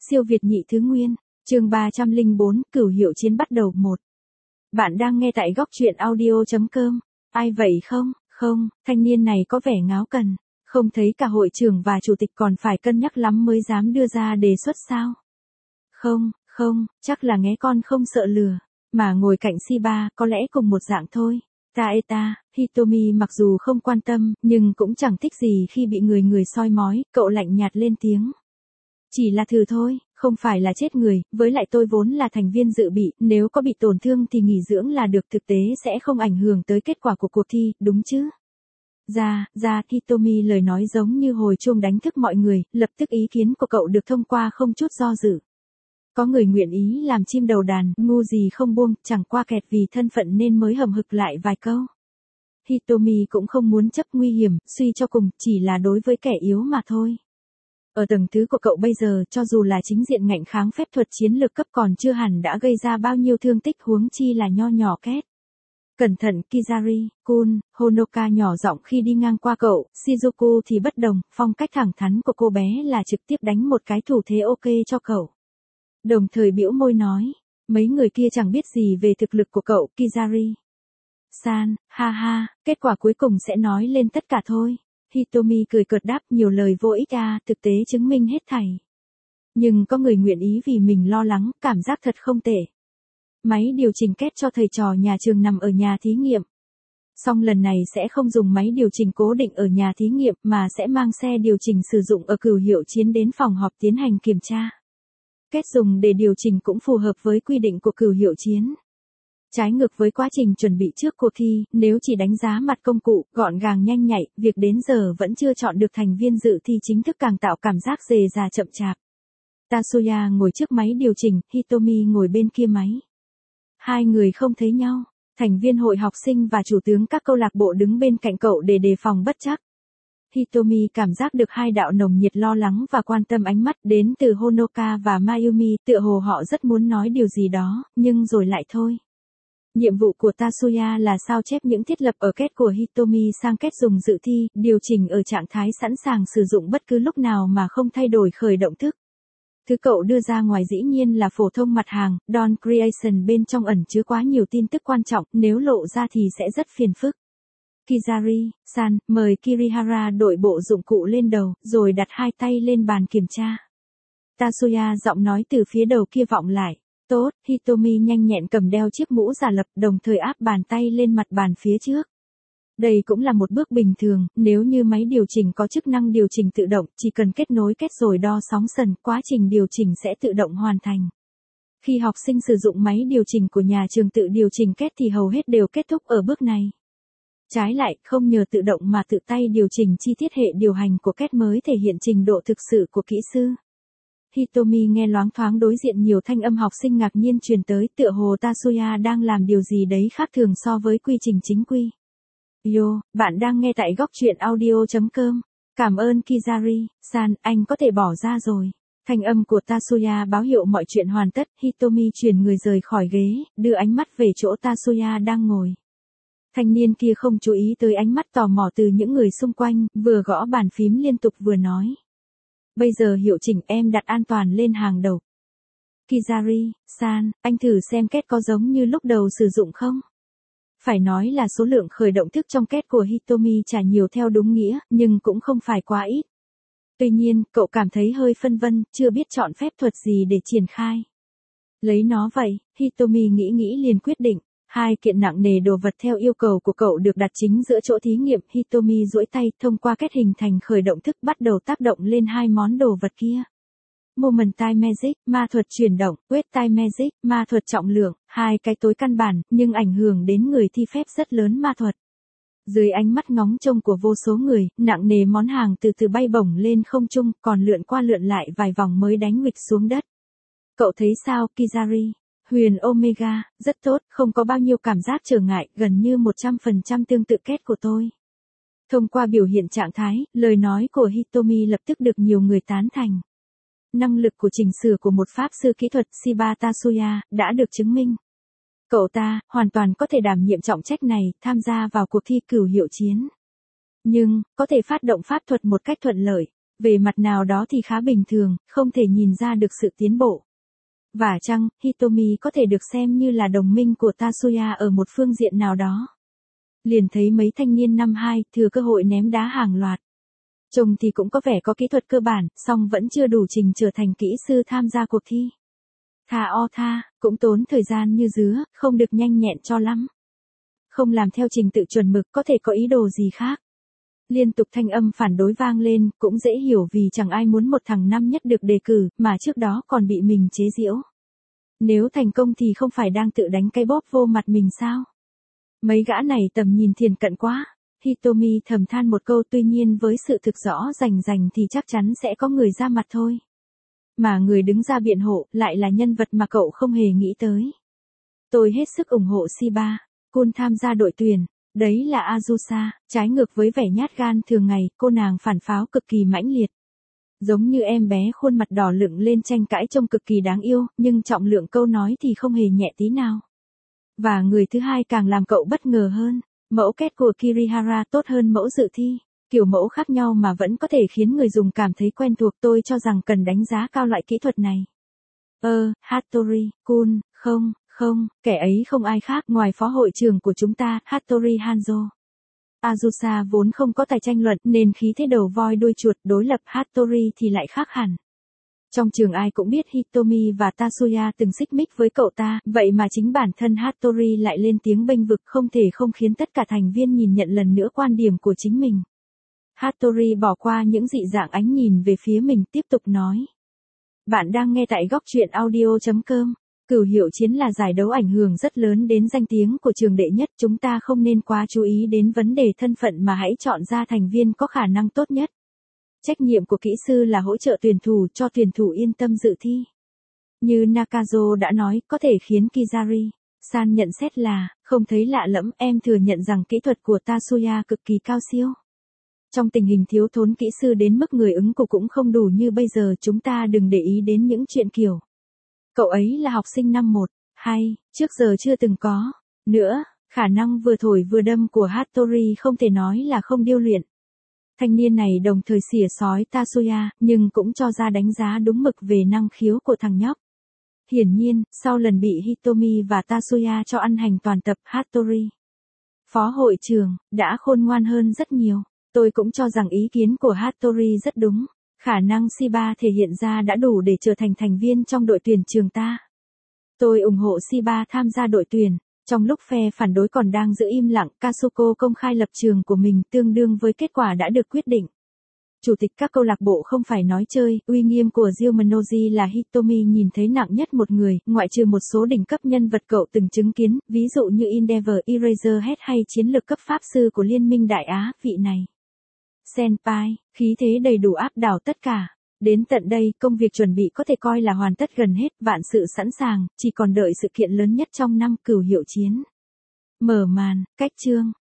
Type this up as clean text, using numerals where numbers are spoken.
Siêu Việt nhị thứ nguyên, chương 304, cửu hiệu chiến bắt đầu 1. Bạn đang nghe tại góc truyện audio.com. Ai vậy không? Không, thanh niên này có vẻ ngáo cần. Không thấy cả hội trưởng và chủ tịch còn phải cân nhắc lắm mới dám đưa ra đề xuất sao? Không, chắc là nghe con không sợ lừa. Mà ngồi cạnh Shiba có lẽ cùng một dạng thôi. Taeta, Hitomi mặc dù không quan tâm, nhưng cũng chẳng thích gì khi bị người soi mói, cậu lạnh nhạt lên tiếng. Chỉ là thử thôi, không phải là chết người, với lại tôi vốn là thành viên dự bị, nếu có bị tổn thương thì nghỉ dưỡng là được, thực tế sẽ không ảnh hưởng tới kết quả của cuộc thi, đúng chứ? Hitomi lời nói giống như hồi chuông đánh thức mọi người, lập tức ý kiến của cậu được thông qua không chút do dự. Có người nguyện ý làm chim đầu đàn, ngu gì không buông, chẳng qua kẹt vì thân phận nên mới hầm hực lại vài câu. Hitomi cũng không muốn chấp nguy hiểm, suy cho cùng, chỉ là đối với kẻ yếu mà thôi. Ở tầng thứ của cậu bây giờ, cho dù là chính diện ngạnh kháng phép thuật chiến lược cấp còn chưa hẳn đã gây ra bao nhiêu thương tích, huống chi là nho nhỏ két. Cẩn thận Kizari-kun, Honoka nhỏ giọng khi đi ngang qua cậu, Shizuku thì bất đồng, phong cách thẳng thắn của cô bé là trực tiếp đánh một cái thủ thế ok cho cậu. Đồng thời bĩu môi nói, mấy người kia chẳng biết gì về thực lực của cậu, Kizari-san, ha, kết quả cuối cùng sẽ nói lên tất cả thôi. Hitomi cười cợt đáp, nhiều lời vô ích thực tế chứng minh hết thảy. Nhưng có người nguyện ý vì mình lo lắng, cảm giác thật không tệ. Máy điều chỉnh két cho thầy trò nhà trường nằm ở nhà thí nghiệm. Song lần này sẽ không dùng máy điều chỉnh cố định ở nhà thí nghiệm mà sẽ mang xe điều chỉnh sử dụng ở cửu hiệu chiến đến phòng họp tiến hành kiểm tra. Két dùng để điều chỉnh cũng phù hợp với quy định của cửu hiệu chiến. Trái ngược với quá trình chuẩn bị trước cuộc thi, nếu chỉ đánh giá mặt công cụ, gọn gàng nhanh nhạy, việc đến giờ vẫn chưa chọn được thành viên dự thi chính thức càng tạo cảm giác dề dà chậm chạp. Tatsuya ngồi trước máy điều chỉnh, Hitomi ngồi bên kia máy. Hai người không thấy nhau, thành viên hội học sinh và chủ tướng các câu lạc bộ đứng bên cạnh cậu để đề phòng bất trắc. Hitomi cảm giác được hai đạo nồng nhiệt lo lắng và quan tâm ánh mắt đến từ Honoka và Mayumi, tựa hồ họ rất muốn nói điều gì đó, nhưng rồi lại thôi. Nhiệm vụ của Tatsuya là sao chép những thiết lập ở két của Hitomi sang két dùng dự thi, điều chỉnh ở trạng thái sẵn sàng sử dụng bất cứ lúc nào mà không thay đổi khởi động thức. Thứ cậu đưa ra ngoài dĩ nhiên là phổ thông mặt hàng, Dawn Creation bên trong ẩn chứa quá nhiều tin tức quan trọng, nếu lộ ra thì sẽ rất phiền phức. Kizari-san, mời Kirihara đội bộ dụng cụ lên đầu, rồi đặt hai tay lên bàn kiểm tra. Tatsuya giọng nói từ phía đầu kia vọng lại. Tốt, Hitomi nhanh nhẹn cầm đeo chiếc mũ giả lập, đồng thời áp bàn tay lên mặt bàn phía trước. Đây cũng là một bước bình thường, nếu như máy điều chỉnh có chức năng điều chỉnh tự động, chỉ cần kết nối két rồi đo sóng sần, quá trình điều chỉnh sẽ tự động hoàn thành. Khi học sinh sử dụng máy điều chỉnh của nhà trường tự điều chỉnh két thì hầu hết đều kết thúc ở bước này. Trái lại, không nhờ tự động mà tự tay điều chỉnh chi tiết hệ điều hành của két mới thể hiện trình độ thực sự của kỹ sư. Hitomi nghe loáng thoáng đối diện nhiều thanh âm học sinh ngạc nhiên truyền tới, tựa hồ Tatsuya đang làm điều gì đấy khác thường so với quy trình chính quy. Bạn đang nghe tại góc truyện audio.com. Cảm ơn Kizari-san, anh có thể bỏ ra rồi. Thanh âm của Tatsuya báo hiệu mọi chuyện hoàn tất, Hitomi chuyển người rời khỏi ghế, đưa ánh mắt về chỗ Tatsuya đang ngồi. Thanh niên kia không chú ý tới ánh mắt tò mò từ những người xung quanh, vừa gõ bàn phím liên tục vừa nói. Bây giờ hiệu chỉnh em đặt an toàn lên hàng đầu. Kizari-san, anh thử xem két có giống như lúc đầu sử dụng không? Phải nói là số lượng khởi động thức trong két của Hitomi chả nhiều theo đúng nghĩa, nhưng cũng không phải quá ít. Tuy nhiên, cậu cảm thấy hơi phân vân, chưa biết chọn phép thuật gì để triển khai. Lấy nó vậy, Hitomi nghĩ liền quyết định. Hai kiện nặng nề đồ vật theo yêu cầu của cậu được đặt chính giữa chỗ thí nghiệm. Hitomi duỗi tay thông qua két hình thành khởi động thức bắt đầu tác động lên hai món đồ vật kia. Moment Time Magic, ma thuật chuyển động, Weight Time Magic, ma thuật trọng lượng, hai cái tối căn bản, nhưng ảnh hưởng đến người thi phép rất lớn ma thuật. Dưới ánh mắt ngóng trông của vô số người, nặng nề món hàng từ từ bay bổng lên không trung, còn lượn qua lượn lại vài vòng mới đánh huỵch xuống đất. Cậu thấy sao, Kizari? Huyền Omega, rất tốt, không có bao nhiêu cảm giác trở ngại, gần như 100% tương tự két của tôi. Thông qua biểu hiện trạng thái, lời nói của Hitomi lập tức được nhiều người tán thành. Năng lực của chỉnh sửa của một pháp sư kỹ thuật Shiba Tatsuya đã được chứng minh. Cậu ta hoàn toàn có thể đảm nhiệm trọng trách này, tham gia vào cuộc thi cửu hiệu chiến. Nhưng, có thể phát động pháp thuật một cách thuận lợi. Về mặt nào đó thì khá bình thường, không thể nhìn ra được sự tiến bộ. Và chăng, Hitomi có thể được xem như là đồng minh của Tatsuya ở một phương diện nào đó. Liền thấy mấy thanh niên năm 2 thừa cơ hội ném đá hàng loạt. Trông thì cũng có vẻ có kỹ thuật cơ bản, song vẫn chưa đủ trình trở thành kỹ sư tham gia cuộc thi. Tha, cũng tốn thời gian như dứa, không được nhanh nhẹn cho lắm. Không làm theo trình tự chuẩn mực có thể có ý đồ gì khác. Liên tục thanh âm phản đối vang lên, cũng dễ hiểu vì chẳng ai muốn một thằng năm nhất được đề cử, mà trước đó còn bị mình chế giễu. Nếu thành công thì không phải đang tự đánh cái bóp vô mặt mình sao? Mấy gã này tầm nhìn thiền cận quá. Hitomi thầm than một câu, tuy nhiên với sự thực rõ rành thì chắc chắn sẽ có người ra mặt thôi. Mà người đứng ra biện hộ lại là nhân vật mà cậu không hề nghĩ tới. Tôi hết sức ủng hộ Shiba Kun tham gia đội tuyển. Đấy là Azusa, trái ngược với vẻ nhát gan thường ngày, cô nàng phản pháo cực kỳ mãnh liệt. Giống như em bé khuôn mặt đỏ lựng lên tranh cãi trông cực kỳ đáng yêu, nhưng trọng lượng câu nói thì không hề nhẹ tí nào. Và người thứ hai càng làm cậu bất ngờ hơn, mẫu kết của Kirihara tốt hơn mẫu dự thi. Kiểu mẫu khác nhau mà vẫn có thể khiến người dùng cảm thấy quen thuộc, tôi cho rằng cần đánh giá cao loại kỹ thuật này. Hattori Kun, không, kẻ ấy không ai khác ngoài phó hội trưởng của chúng ta, Hattori Hanzo. Azusa vốn không có tài tranh luận nên khí thế đầu voi đuôi chuột, đối lập Hattori thì lại khác hẳn. Trong trường ai cũng biết Hitomi và Tatsuya từng xích mích với cậu ta, vậy mà chính bản thân Hattori lại lên tiếng bênh vực, không thể không khiến tất cả thành viên nhìn nhận lần nữa quan điểm của chính mình. Hattori bỏ qua những dị dạng ánh nhìn về phía mình, tiếp tục nói. Bạn đang nghe tại góc truyện audio.com. Cửu hiệu chiến là giải đấu ảnh hưởng rất lớn đến danh tiếng của trường đệ nhất, chúng ta không nên quá chú ý đến vấn đề thân phận mà hãy chọn ra thành viên có khả năng tốt nhất. Trách nhiệm của kỹ sư là hỗ trợ tuyển thủ, cho tuyển thủ yên tâm dự thi. Như Nakazo đã nói, có thể khiến Kizari-san nhận xét là, không thấy lạ lẫm, em thừa nhận rằng kỹ thuật của Tatsuya cực kỳ cao siêu. Trong tình hình thiếu thốn kỹ sư đến mức người ứng cử cũng không đủ như bây giờ, chúng ta đừng để ý đến những chuyện kiểu. Cậu ấy là học sinh năm 1, 2, trước giờ chưa từng có. Nữa, khả năng vừa thổi vừa đâm của Hattori không thể nói là không điêu luyện. Thanh niên này đồng thời xỉa xói Tatsuya, nhưng cũng cho ra đánh giá đúng mực về năng khiếu của thằng nhóc. Hiển nhiên, sau lần bị Hitomi và Tatsuya cho ăn hành toàn tập, Hattori, phó hội trưởng, đã khôn ngoan hơn rất nhiều. Tôi cũng cho rằng ý kiến của Hattori rất đúng. Khả năng Shiba thể hiện ra đã đủ để trở thành thành viên trong đội tuyển trường ta. Tôi ủng hộ Shiba tham gia đội tuyển. Trong lúc phe phản đối còn đang giữ im lặng, Kasuko công khai lập trường của mình tương đương với kết quả đã được quyết định. Chủ tịch các câu lạc bộ không phải nói chơi, uy nghiêm của Ryunoji là Hitomi nhìn thấy nặng nhất một người, ngoại trừ một số đỉnh cấp nhân vật cậu từng chứng kiến, ví dụ như Endeavor Eraserhead hay chiến lược cấp pháp sư của Liên minh Đại Á, vị này. Senpai, khí thế đầy đủ áp đảo tất cả. Đến tận đây, công việc chuẩn bị có thể coi là hoàn tất gần hết, vạn sự sẵn sàng, chỉ còn đợi sự kiện lớn nhất trong năm, cửu hiệu chiến. Mở màn, cách chương.